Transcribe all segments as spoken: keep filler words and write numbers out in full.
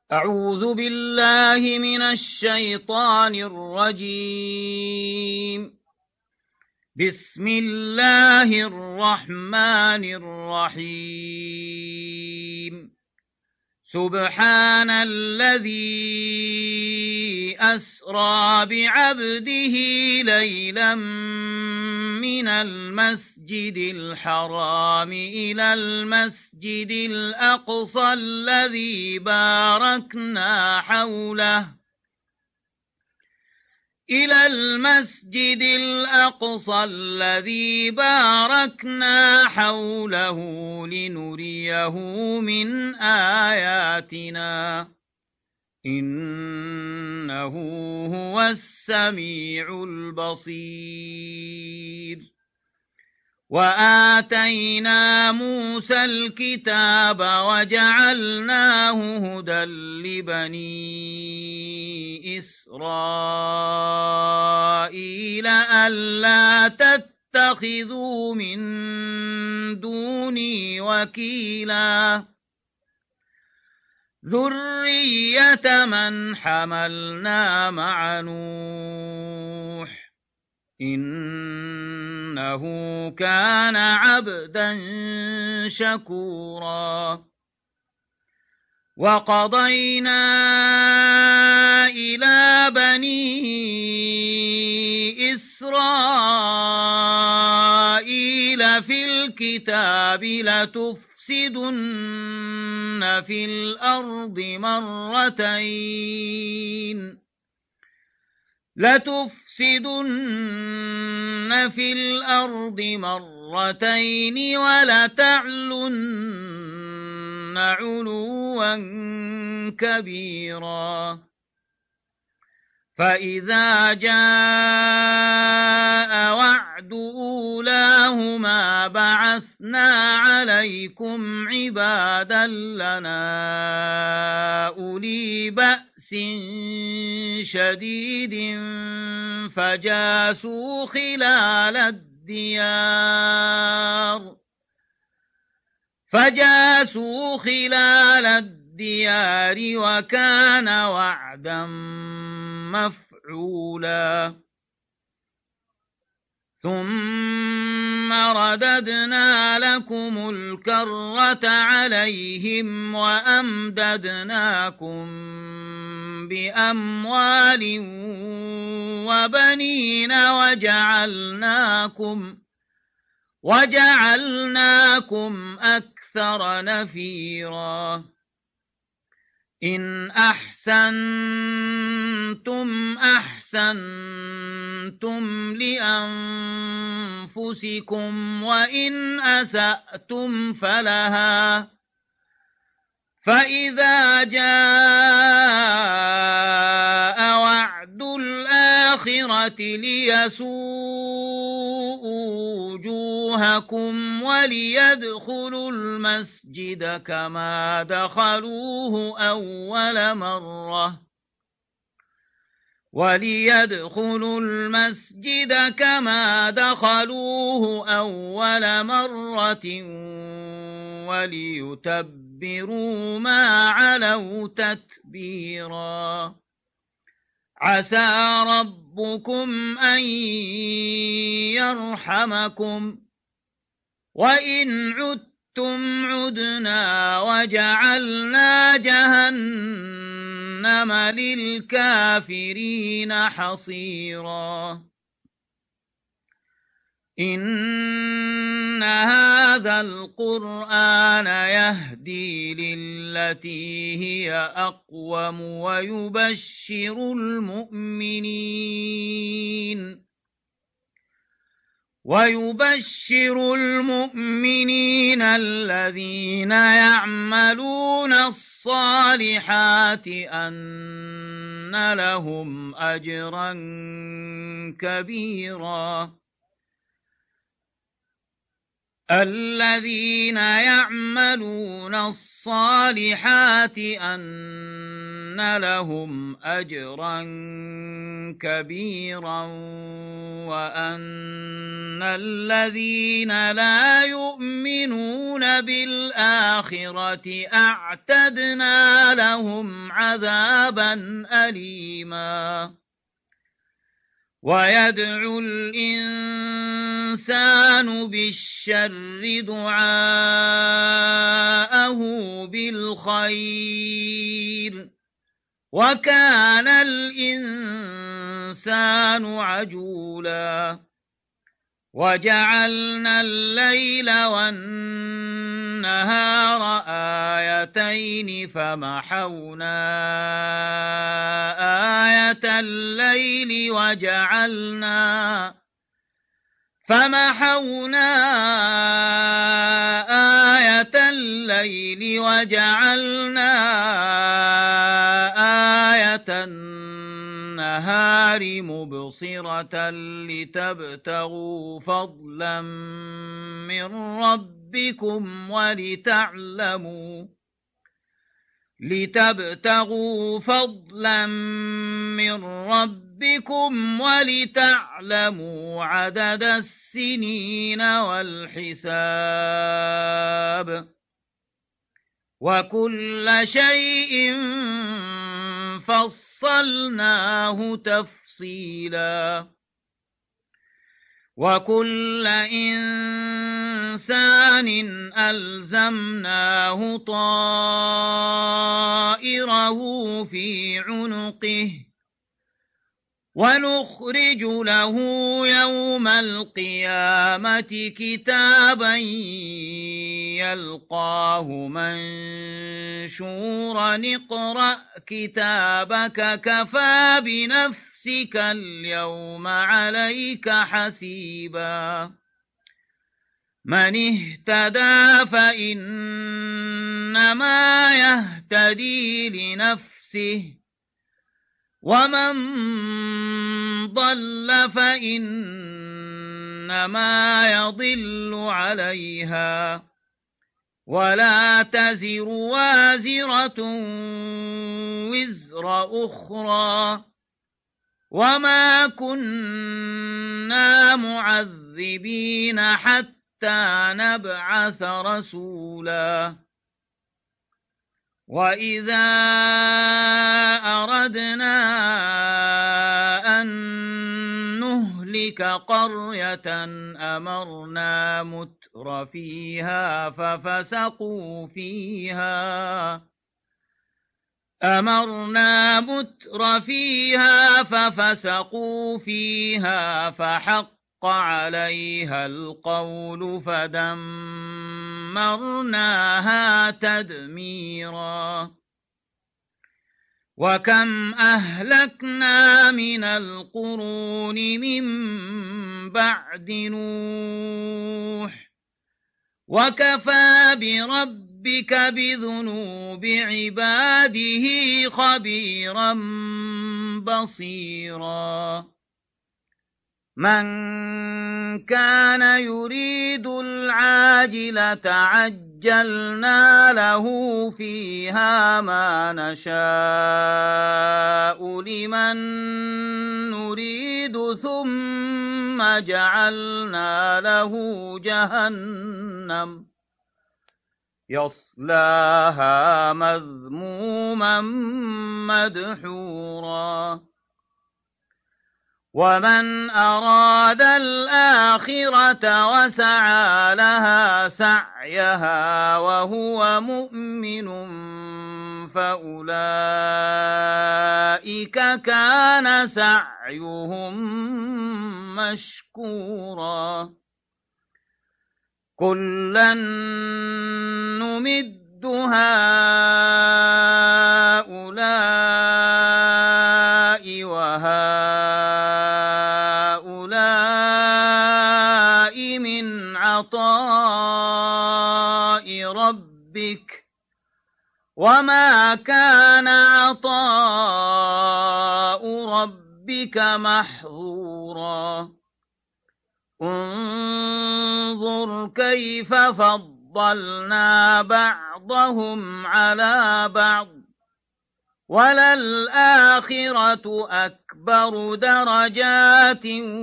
أعوذ بالله من الشيطان الرجيم. بسم الله الرحمن الرحيم. سبحان الذي أسرى بعبده ليلا من المسجد الحرام إلى المسجد الأقصى الذي باركنا حوله إلى المسجد الأقصى الذي باركنا حوله لنريه من آياتنا إنه هو السميع البصير. وآتينا موسى الكتاب وجعلناه هدى لبني إسرائيل ألا تتخذوا من دوني وكيلا ذرية من حملنا مع نوح إنه كان عبدا شكورا. وقضينا إلى بني إسرائيل في الكتاب لتفسدن في الأرض مرتين لتفسدن في الأرض مرتين ولتعلن علوا كبيرا. فإذا جاء وعد أولاهما بعثنا عليكم عبادا لنا أولي بأس شديد فجاسوا خلال الديار فجاسوا خلال الديار وكان وعدا مفعولا. ثم رددنا لكم الكرة عليهم وأمددناكم بأموال وبنين وجعلناكم وجعلناكم أكثر نفيرا. إن أحسنتم أحسنتم لأنفسكم وإن أسأتم فلها. فإذا جاء وعد الآخرة ليسوءوا وجوهكم وليدخلوا المسجد كما دخلوه أول مرة وليدخلوا المسجد كما دخلوه أول مرة وليتبروا ما علوا تتبيرا. عسى ربكم أن يرحمكم وإن عدتم عدنا وجعلنا جهنم للكافرين حصيرا. إن هذا القرآن يهدي للتي هي أقوم ويبشر المؤمنين ويبشر المؤمنين الذين يعملون الصالحات أن لهم أجرا كبيرا. الذين يعملون الصالحات أن لهم أجرا كبيرا وأن الذين لا يؤمنون بالآخرة أعتدنا لهم عذابا أليما ويدعو الإنسان بالشر دعاءه بالخير وكان الإنسان عجولا وجعلنا الليل والنهار آيتين فمحونا آية الليل وجعلنا فمحونا آية الليل وجعلنا آية النهار مبصرة لتبتغوا فضلا من ربكم ولتعلموا لتبتغوا فضلا من ربكم ولتعلموا عدد السنين والحساب وكل شيء فصلناه تفصيلا وكل إنسان ألزمناه طائره في عنقه ونخرج له يوم القيامة كتابا يلقاه منشورا اقرأ كتابك كفى بنفسك اليوم عليك حسيبا من اهتدى فإنما يهتدي لنفسه ومن ضل فإنما يضل عليها ولا تزر وازرة وزر أخرى وما كنا معذبين حتى نبعث رسولا وإذا أردنا أن نهلك قرية أمرنا متر فيها ففسقوا فيها أمرنا متر فيها ففسقوا فيها فحق عليها القول فدمرناها تدميرا وكم أهلكنا من القرون من بعد نوح وكفى بربك بذنوب عباده خبيرا بصيرا من كان يريد العاجلة عجلنا له فيها ما نشاء لمن نريد ثم جعلنا له جهنم يصلاها مذموما مدحورا ومن أراد الآخرة وسعى لها سعيها وهو مؤمن فأولئك كان سعيهم مشكورا كلا نمد هؤلاء وهؤلاء من عطاء ربك وما كان عطاء ربك محظورا انظر كيف فضلنا بعضهم على بعض وللآخرة أكبر درجات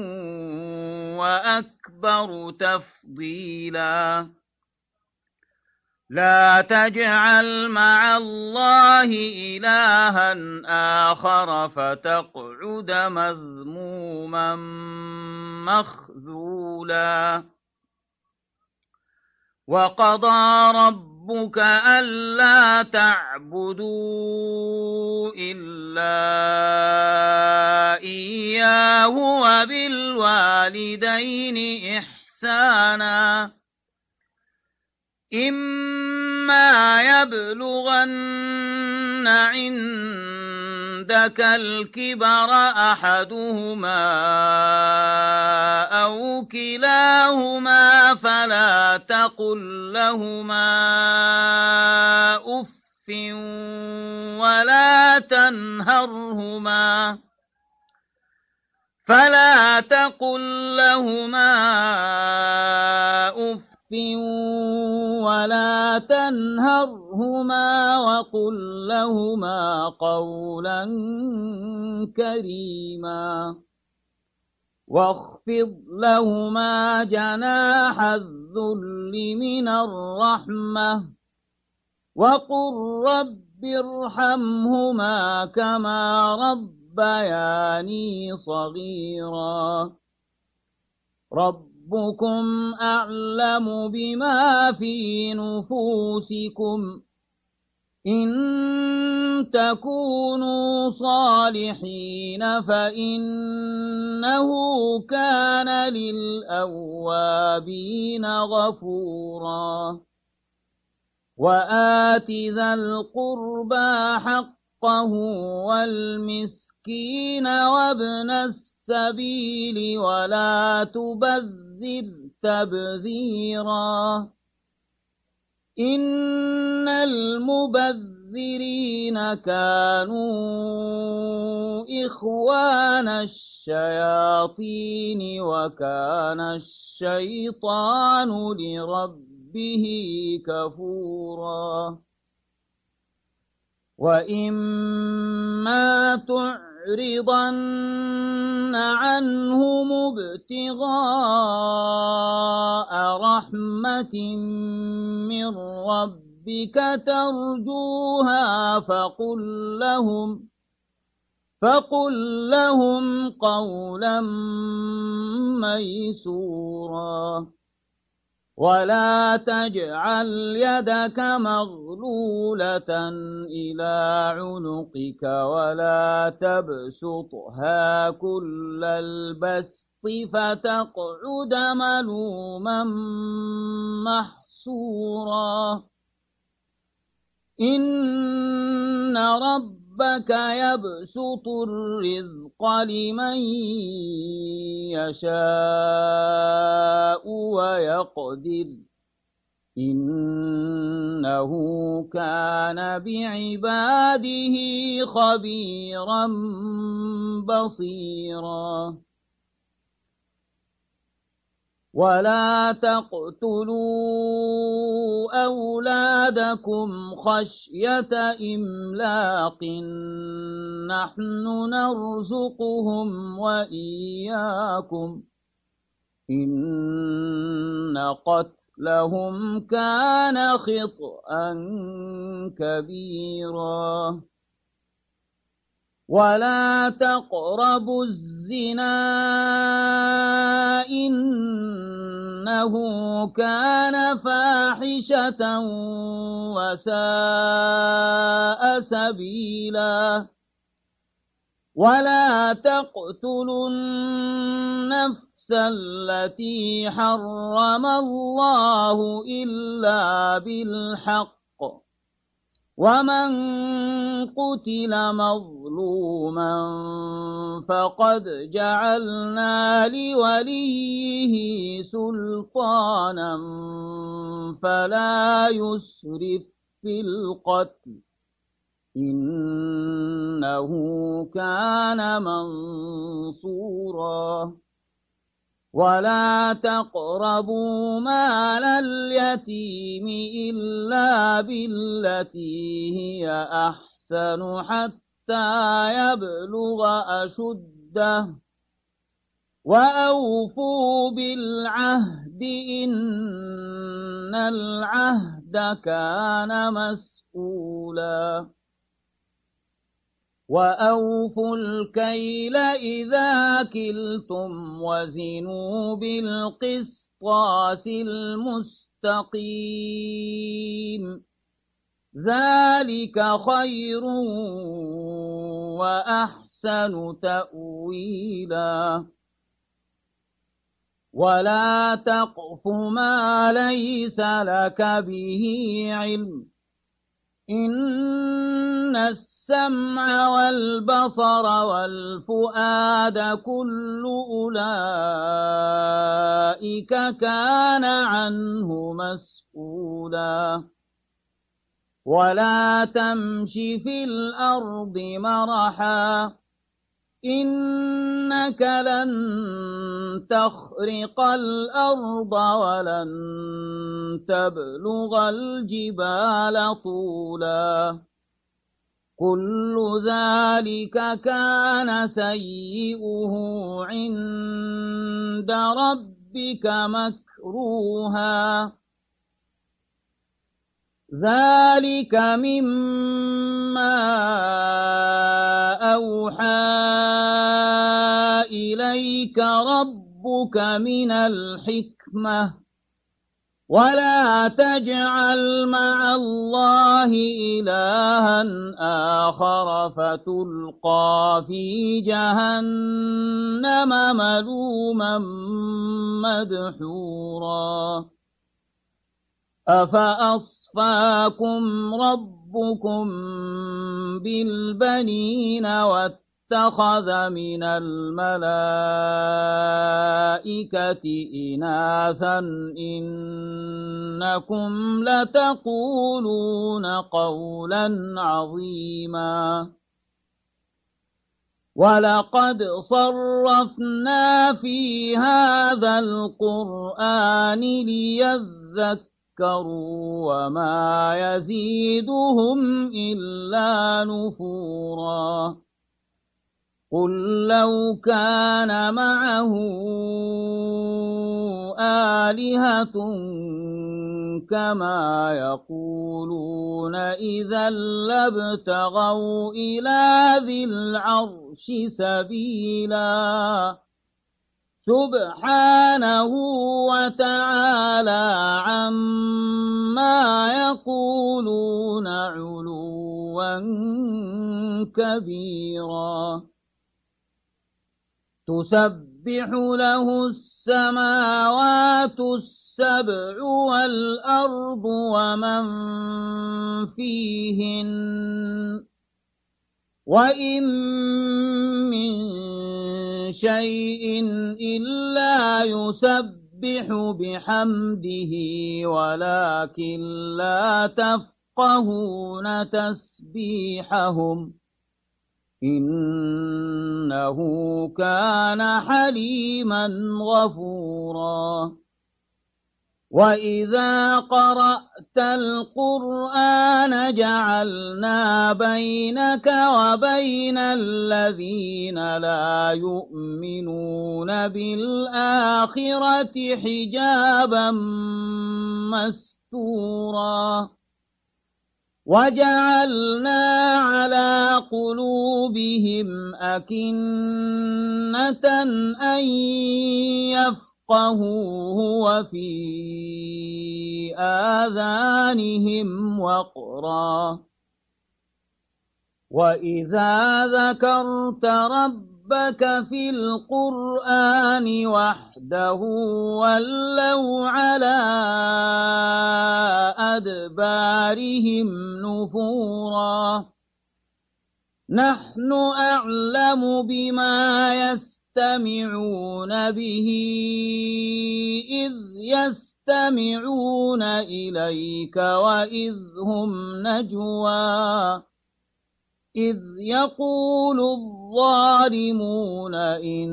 وأكبر تفضيلا لا تجعل مع الله إلها آخر فتقعد مذموما مخذولا وقضى ربك ألا تعبدوا إلا إياه وبالوالدين إحسانا إما يبلغن عندك الكبر أحدهما أو كلاهما فلا تقل لهما أف ولا تنهرهما فلا تقل لهما أف ولا تنهرهما وقل لهما قولا كريما واخفض لهما جناح الذل من الرحمة وقل رب ارحمهما كما ربياني صغيرا ربكم أعلم بما في نفوسكم إن تكونوا صالحين فإنه كان للأوابين غفورا وآت ذا القربى حقه والمسكين وابن السبيل ولا تبذر تبذيرا إن المبذرين كانوا إخوان الشياطين وكان الشيطان لربه كفورا وإما تعرضن عنهم ابتغاء رحمة من ربك ترجوها فقل لهم فقل لهم قولا ميسورا ولا تجعل يدك مغلولة إلى عنقك ولا تبسطها كل البسط فتقعد ملوما محسورا إن ربك يبسط الرزق لمن يشاء ويقدر إنه كان بعباده خبيرا بصيرا ولا تقتلوا أولادكم خشية إملاق نحن نرزقهم وإياكم إن قتلهم كان خطأ كبيرا ولا تقربوا الزنا إنه كان فاحشة وساء سبيلا ولا تقتلوا النفس التي حرم الله إلا بالحق ومن قتل مظلوما فقد جعلنا لوليه سلطانا فلا يسرف في القتل إنه كان منصورا ولا تقربوا مال اليتيم إلا بالتي هي أحسن أحسن حتى يبلغ أشده وأوفوا بالعهد إن العهد كان مسؤولا وأوفوا الكيل إذا كلتم وزنوا بالقسطاس المستقيم ذلك خير وأحسن تأويلا ولا تقف ما ليس لك به علم إن السمع والبصر والفؤاد كل أولئك كان عنه مسؤولا ولا تمش في الأرض مرحا إنك لن تخرق الأرض ولن تبلغ الجبال طولا كل ذلك كان سيئه عند ربك مكروها ذلك مما أوحى إليك ربك من الحكمة ولا تجعل مع الله إلها آخر فتلقى في جهنم ملوما مدحورا أفأصفاكم ربكم بالبنين واتخذ من الملائكة إناثا إنكم لتقولون قولا عظيما ولقد صرفنا في هذا القرآن ليذكروا وما يزيدهم إلا نفورا قل لو كان معه آلهة كما يقولون إذا لابتغوا إلى ذي العرش سبيلا سبحانه وتعالى عما يقولون علوا كبيرا تسبح له السماوات السبع والأرض ومن فيهن وإن من شيء إلا يسبح بحمده ولكن لا تفقهون تسبيحهم إنه كان حليما غفورا وإذا قرأت القرآن جعلنا بينك وبين الذين لا يؤمنون بالآخرة حجابا مستورا وجعلنا على قلوبهم أكنة أن يفقهوه وفي آذانهم وقرا وإذا ذكرت ربك في القرآن وحده ولوا على أدبارهم نفورا نحن أعلم بما يستمعون به إذ يستمعون إليك وإذ هم نجوى إذ يقول الظالمون إن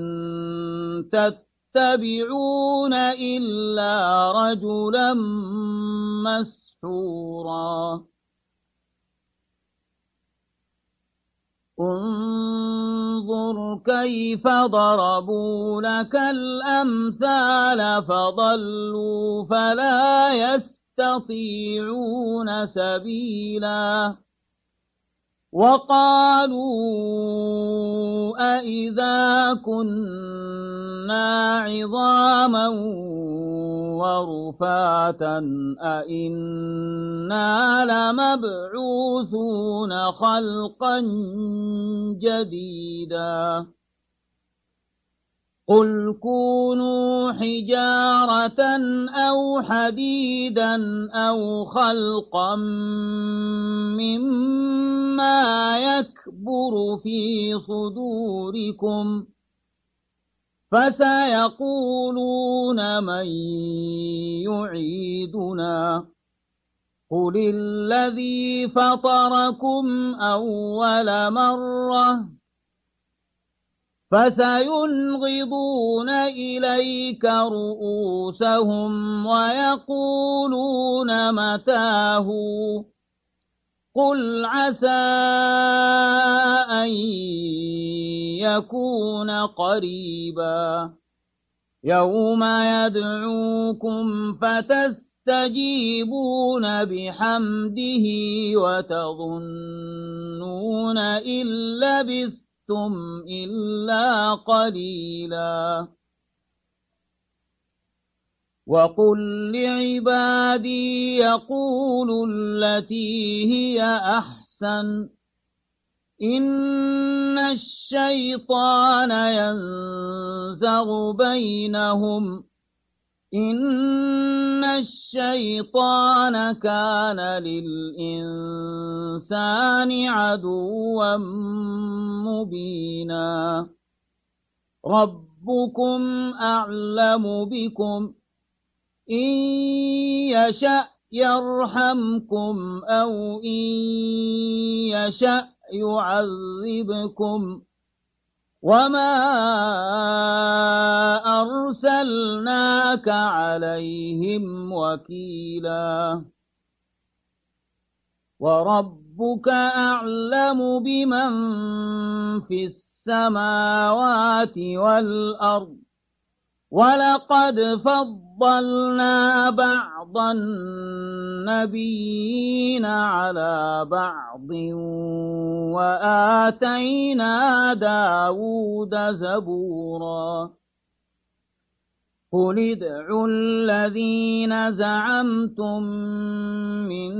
تتبعون إلا رجلا مسحورا انظر كيف ضربوا لك الأمثال فضلوا فلا يستطيعون سبيلا وقالوا أإذا كنا عظاما ورفاتا أإنا لمبعوثون خلقا جديدا قل كونوا حجارة أو حديدا أو خلقا مما يكبر في صدوركم فسيقولون من يعيدنا قل الذي فطركم أول مرة فسينغضون إليك رؤوسهم ويقولون متاه قل عسى أن يكون قريبا يوم يدعوكم فتستجيبون بحمده وتظنون إن لبثتم إلا قليلا وقل لعبادي يقولوا التي هي أحسن إن الشيطان ينزغ بينهم إن الشيطان كان للإنسان عدوا مبينا ربكم أعلم بكم إن يشأ يرحمكم أو إن يشأ يعذبكم وما أرسلناك عليهم وكيلا وربك أعلم بمن في السماوات والأرض ولقد فضلنا بعض النبيين على بعض وآتينا داود زبورا قل ادعوا الذين زعمتم من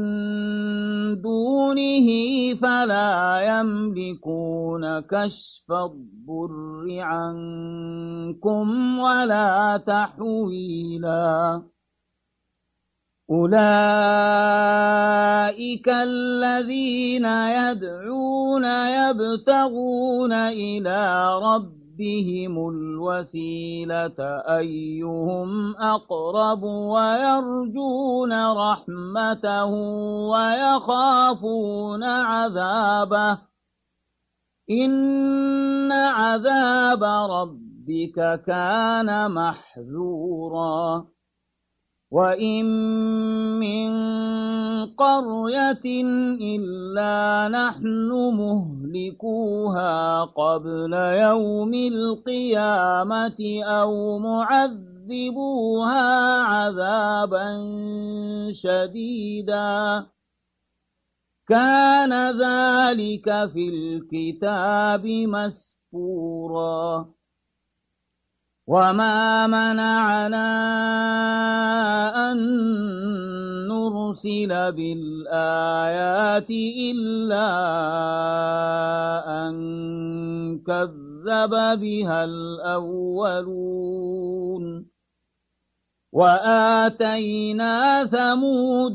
دونه فلا يملكون كشف الضر عنكم ولا تحويلا أولئك الذين يدعون يبتغون إلى ربهم بهم الوسيلة أيهم أقرب ويرجون رحمته ويخافون عذابه إن عذاب ربك كان محذورا وإن من قرية إلا نحن مهلكوها قبل يوم القيامة أو معذبوها عذابا شديدا كان ذلك في الكتاب مسطورا وما منعنا أن نرسل بالآيات إلا أن كذب بها الأولون وآتينا ثمود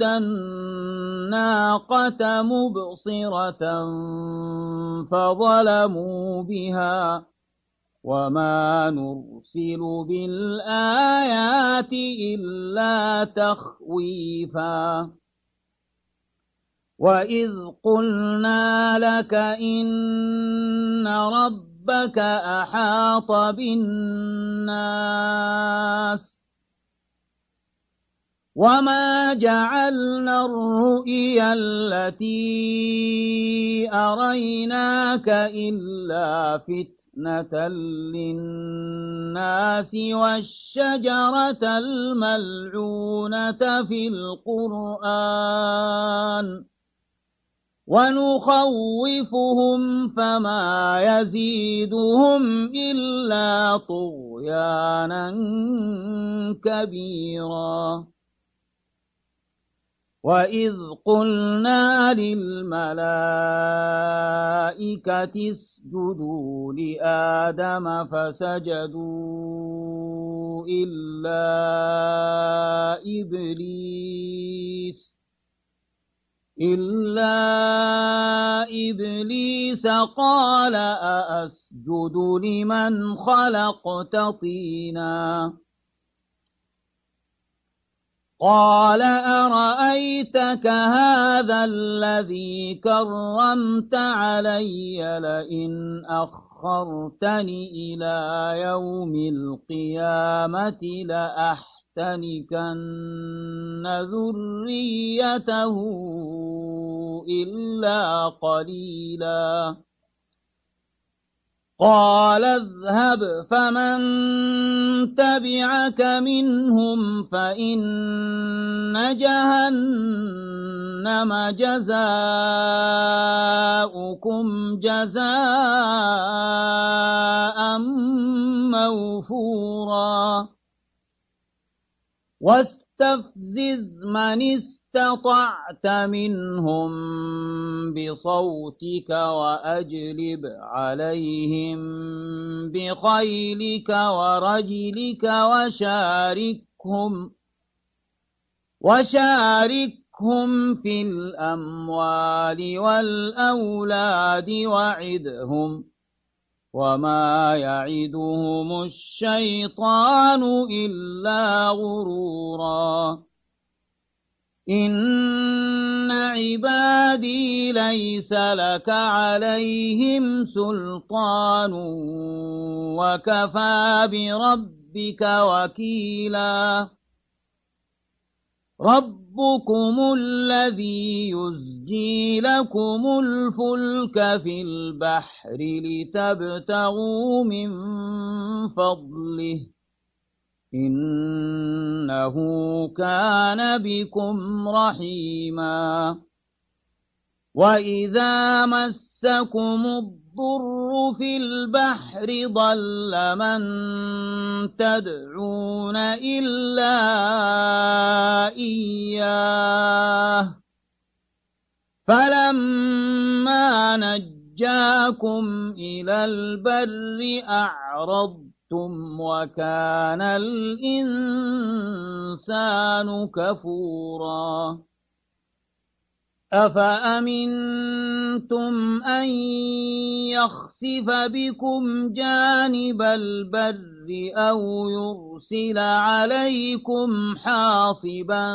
الناقة مبصرة فظلموا بها وما نرسل بالآيات إلا تخويفا وإذ قلنا لك إن ربك أحاط بالناس وما جعلنا الرؤيا التي أريناك إلا فتنة للناس والشجرة الملعونة في القرآن ونخوفهم فما يزيدهم إلا طغيانا كبيرا وإذ قلنا للملائكة اسجدوا لآدم فسجدوا إلا إبليس إلا إبليس قال أأسجد لمن خلقت طينا قال أرأيتك هذا الذي كرمت علي لئن أخرتني إلى يوم القيامة لأحتنكن ذريته إلا قليلا قال اذهب فمن تبعك منهم فإن جهنم جزاؤكم جزاء موفورا واستفزز من استطعت منهم بصوتك وأجلب عليهم بخيلك ورجلك وشاركهم وشاركهم في الأموال والأولاد وعدهم وما يعدهم الشيطان إلا غرورا إن عبادي ليس لك عليهم سلطان وكفى بربك وكيلا ربكم الذي يزجي لكم الفلك في البحر لتبتغوا من فضله إنه كان بكم رحيما وإذا مسكم الضر في البحر ضل من تدعون إلا إياه فلما نجاكم إلى البر أعرضتم وكان الإنسان كفورا أفأمنتم أن يخسف بكم جانب البر أو يرسل عليكم حاصبا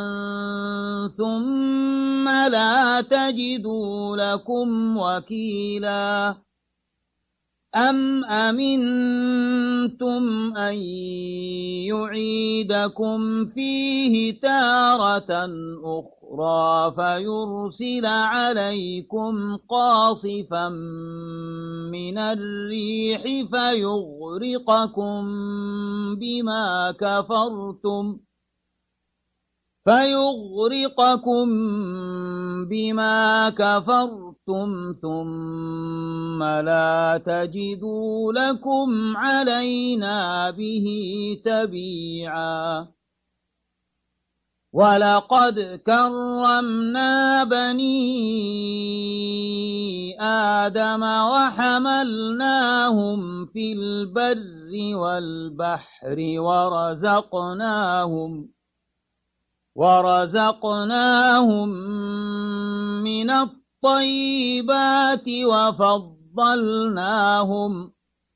ثم لا تجدوا لكم وكيلا أم أمنتم أن يعيدكم فيه تارة أخرى فيرسل عليكم قاصفا من الريح فيغرقكم بما كفرتم فيغرقكم بما كفرتم ثم لا تجدوا لكم علينا به تبيعا ولقد كرمنا بني آدم وحملناهم في البر والبحر ورزقناهم ورزقناهم من الطيبات وفضلناهم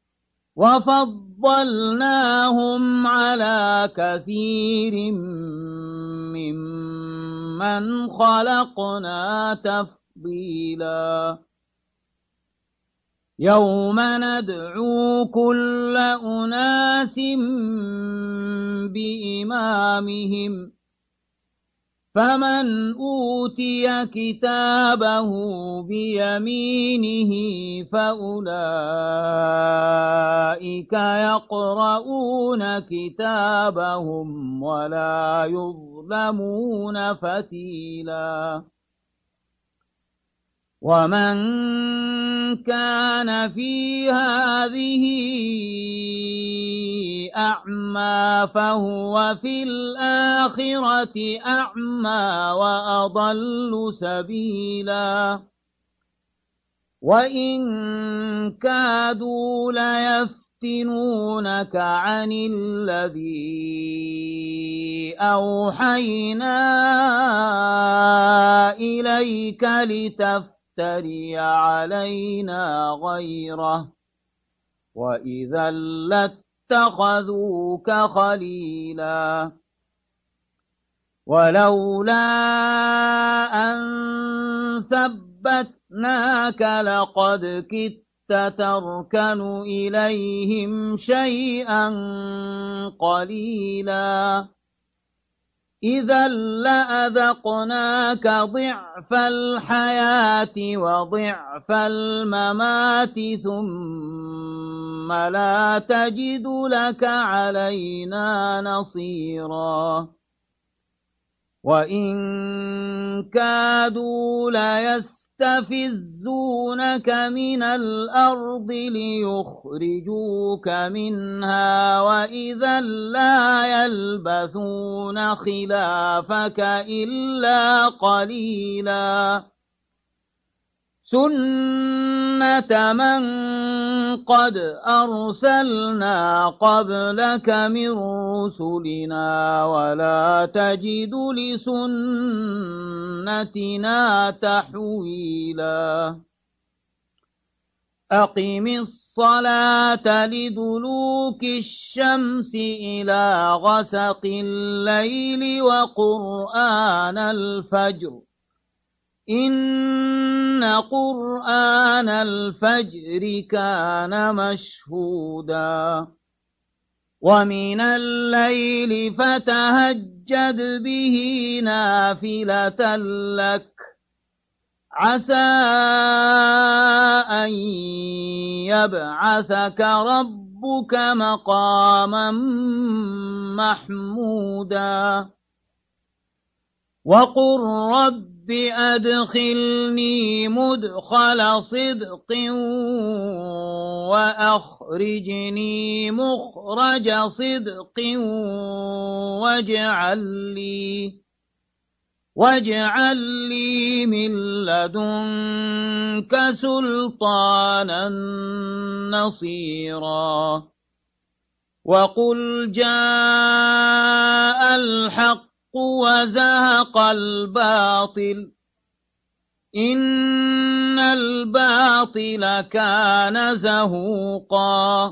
وفضلناهم على كثير ممن خلقنا تفضيلا يوم ندعو كل أناس بإمامهم فمن أوتي كتابه بيمينه فأولئك يقرؤون كتابهم ولا يظلمون فتيلا ومن كان في هذه أعمى فهو في الآخرة أعمى وأضل سبيلا وإن كادوا ليفتنونك عن الذي أوحينا إليك لتفتن تفتري علينا غيره وإذا لاتخذوك خليلا ولولا أن ثبتناك لقد كدت تركن إليهم شيئا قليلا إذا لأذقناك ضعف الحياة وضعف الممات ثم لا تجد لك علينا نصيرا وإن كادوا ليستفزونك من الأرض ليخرجوك منها وإذا لا يلبثون خلافك إلا قليلا سنة من قد أرسلنا قبلك من رسلنا ولا تجد لسنتنا تحويلا أقم الصلاة لدلوك الشمس إلى غسق الليل وقرآن الفجر إن قرآن الفجر كان مشهودا ومن الليل فتهجد به نافلة لك عسى أن يبعثك ربك مقاما محمودا وقل رب أدخلني مدخل صدق وأخرجني مخرج صدق واجعل لي واجعل لي من لدنك سلطانا نصيرا وقل جاء الحق وزهق الباطل إن الباطل كان زهوقا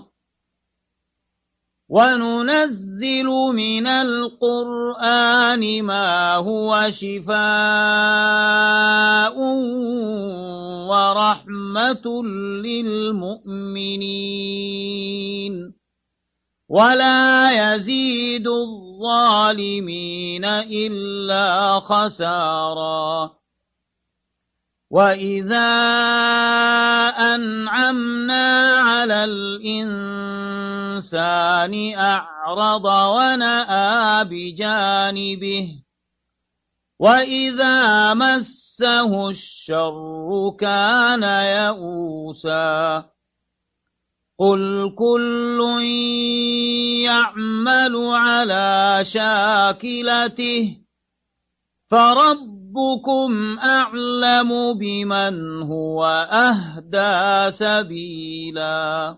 وننزل من القرآن ما هو شفاء ورحمة للمؤمنين ولا يزيد الظالمين إلا خسارا وإذا أنعمنا على الإنسان أعرض ونأى بجانبه وإذا مسه الشر كان يئوسا قل كل يعمل على شاكلته فربكم أعلم بمن هو أهدى سبيلا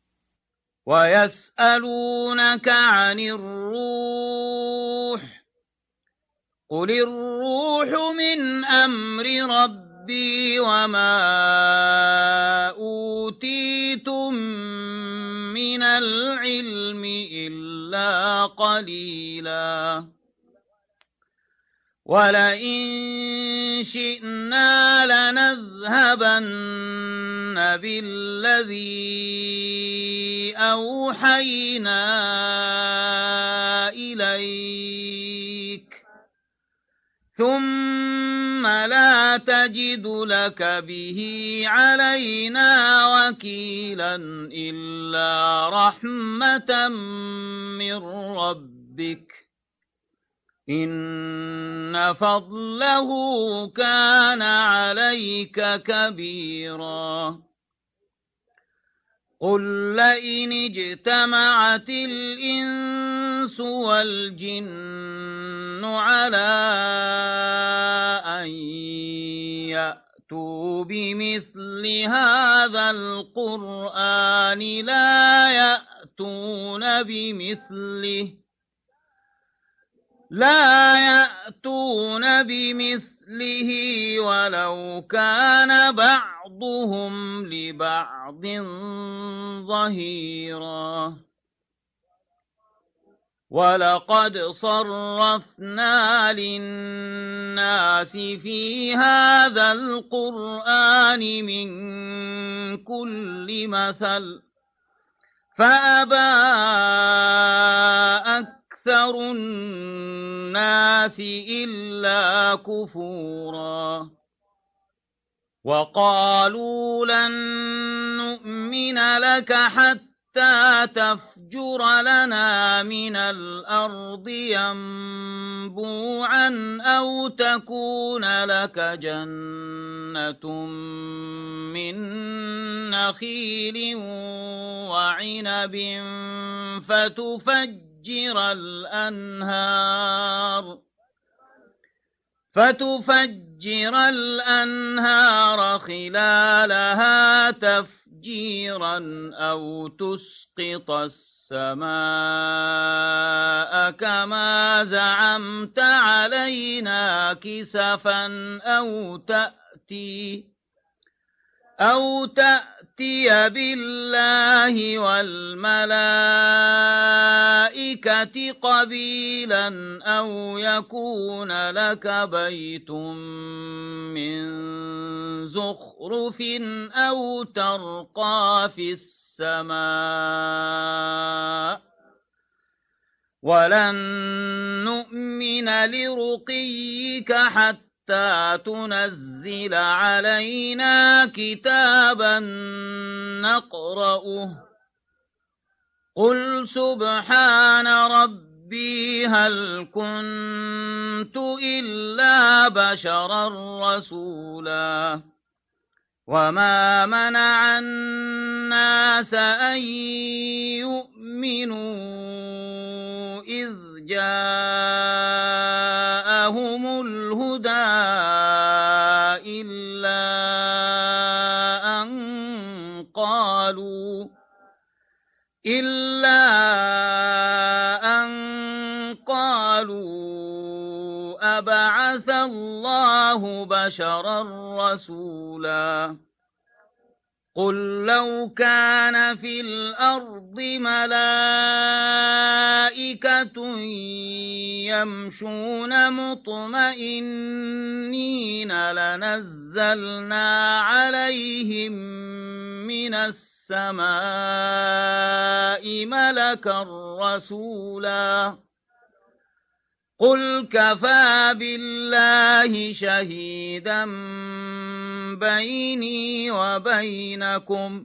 ويسألونك عن الروح قل الروح من أمر ربي وما أوتيتم من العلم إلا قليلا ولئن شئنا لنذهبن بالذي أوحينا إليك ثم لا تجد لك به علينا وكيلا إلا رحمة من ربك إن فضله كان عليك كبيرا قل لئن اجتمعت الإنس والجن على أن يأتوا بمثل هذا القرآن لا يأتون بمثله لا يأتون بمثله ولو كان بعضهم لبعض ظهيرا ولقد صرفنا للناس في هذا القرآن من كل مثل فأبى أكثر الناس إلا كفورا وقالوا لن نؤمن لك حتى تفجر لنا من الأرض ينبوعا أو تكون لك جنة من نخيل وعنب فتفجر الأنهار فتفجر الأنهار خلالها تفجيرا أو تسقط السماء كما زعمت علينا كسفا أو تأتي أو تأتي بالله والملائكة قبيلا أو يكون لك بيت من زخرف أو ترقى في السماء ولن نؤمن لرقيك حتى تنزل علينا كتابا نقرأه قل سبحان ربي هل كنت إلا بشرا رسولا وما منع الناس أن يؤمنوا إذ جاءهم الهدى إلا أن قالوا إلا أن قالوا أبعث الله بشرا رسولا قل لو كان في الأرض ملائكة يمشون مطمئنين لنزلنا عليهم من السماء ملكا رسولا قل كفى بالله شهيدا بيني وبينكم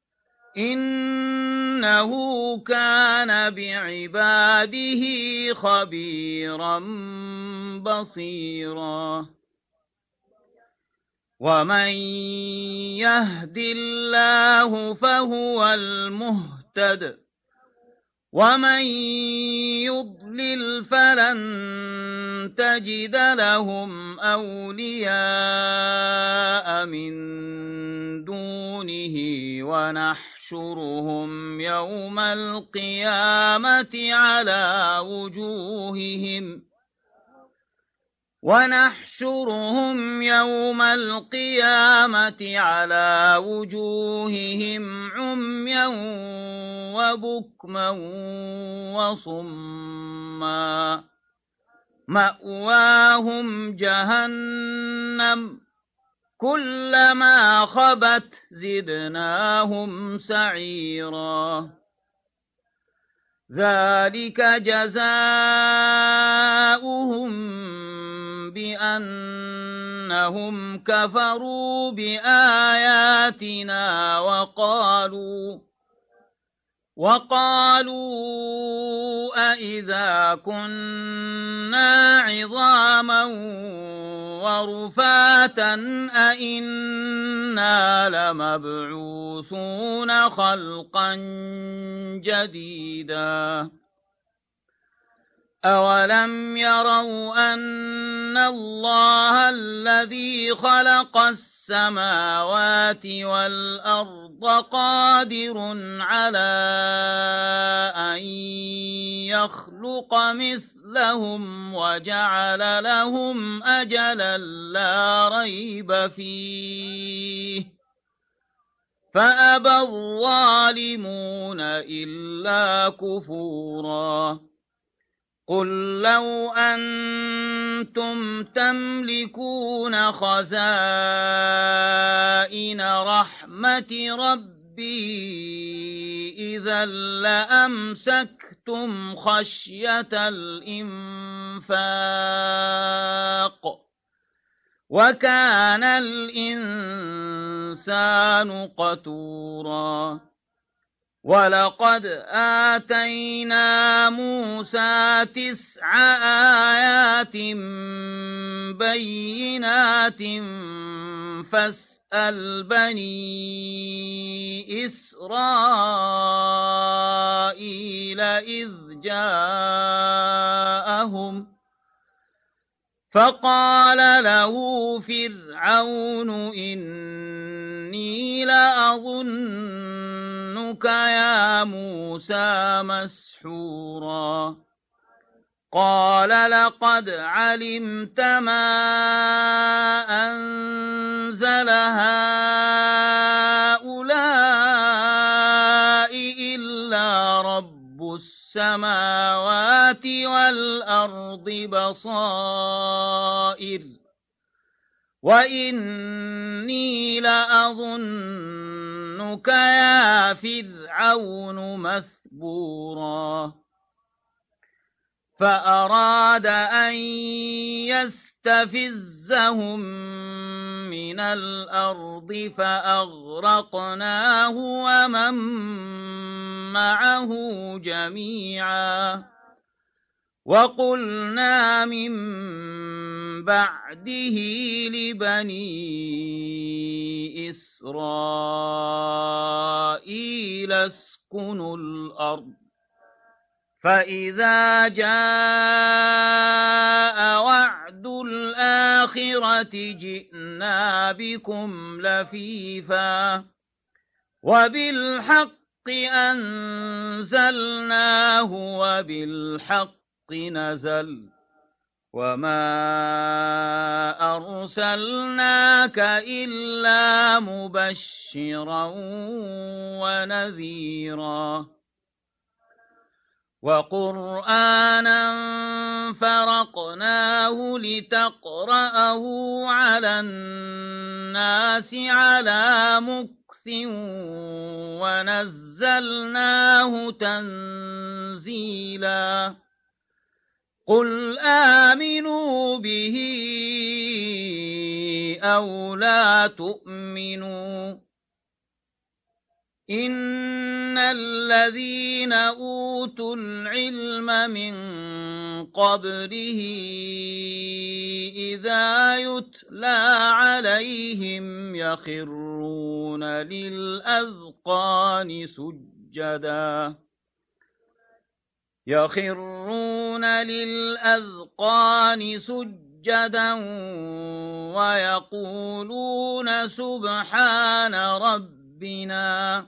إنه كان بعباده خبيرا بصيرا ومن يهد الله فهو المهتد ومن يضلل فلن تجد لهم أولياء من دونه ونحشرهم يوم القيامة على وجوههم ونحشرهم يوم القيامة على وجوههم عميا وبكما وصما مأواهم جهنم كلما خبت زدناهم سعيرا ذلك جزاؤهم بأنهم كفروا بآياتنا وقالوا وقالوا أإذا كنا عظاما ورفاتا أإنا لمبعوثون خلقا جديدا أولم يروا أن الله الذي خلق السماوات والأرض قادر على أن يخلق مثلهم وجعل لهم أجلا لا ريب فيه فأبى الظالمون إلا كفورا قل لو أنتم تملكون خزائن رحمة ربي إذا لأمسكتم خشية الإنفاق وكان الإنسان قتورا ولقد آتينا موسى تسع آيات بينات فاسأل بني إسرائيل إذ جاءهم فقال له فرعون إني لأظنك يا موسى مسحورا قال لقد علمت ما أنزل هؤلاء إلا رب السماوات والأرض بصائر وإني لأظنك يا فرعون مثبورا فأراد أن يستفزهم من الأرض فأغرقناه ومن معه جميعا وقلنا من بعده لبني إسرائيل اسكنوا الأرض فإذا جاء وعد الآخرة جئنا بكم لفيفا وبالحق أنزلناه وبالحق نزل وما أرسلناك إلا مبشرا ونذيرا وقرآنا فرقناه لتقرأه على الناس على مكث ونزلناه تنزيلا قل آمنوا به أو لا تؤمنوا إن الذين أوتوا العلم من قبله إذا يتلى عليهم يخرون للأذقان سجدا يخرون للأذقان سجدا ويقولون سبحان ربنا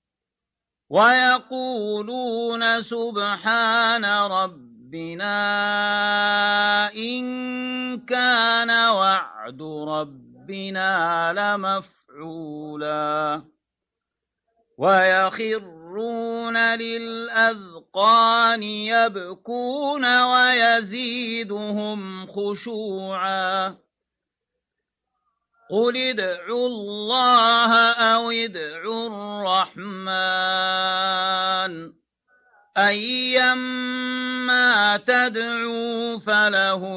ويقولون سبحان ربنا إن كان وعد ربنا لمفعولا ويخرون للأذقان يبكون ويزيدهم خشوعا قل ادعوا الله أو ادعوا الرحمن أيما تدعوا فله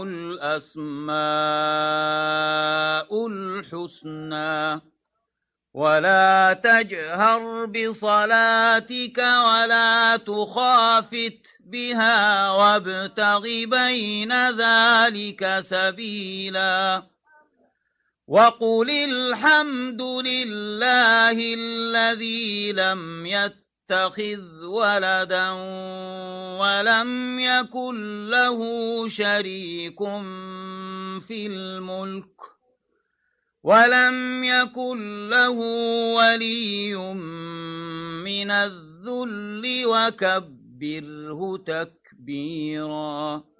الأسماء الحسنى ولا تجهر بصلاتك ولا تخافت بها وابتغ بين ذلك سبيلا وقل الحمد لله الذي لم يتخذ ولدا ولم يكن له شريك في الملك ولم يكن له ولي من الذل وكبره تكبيرا.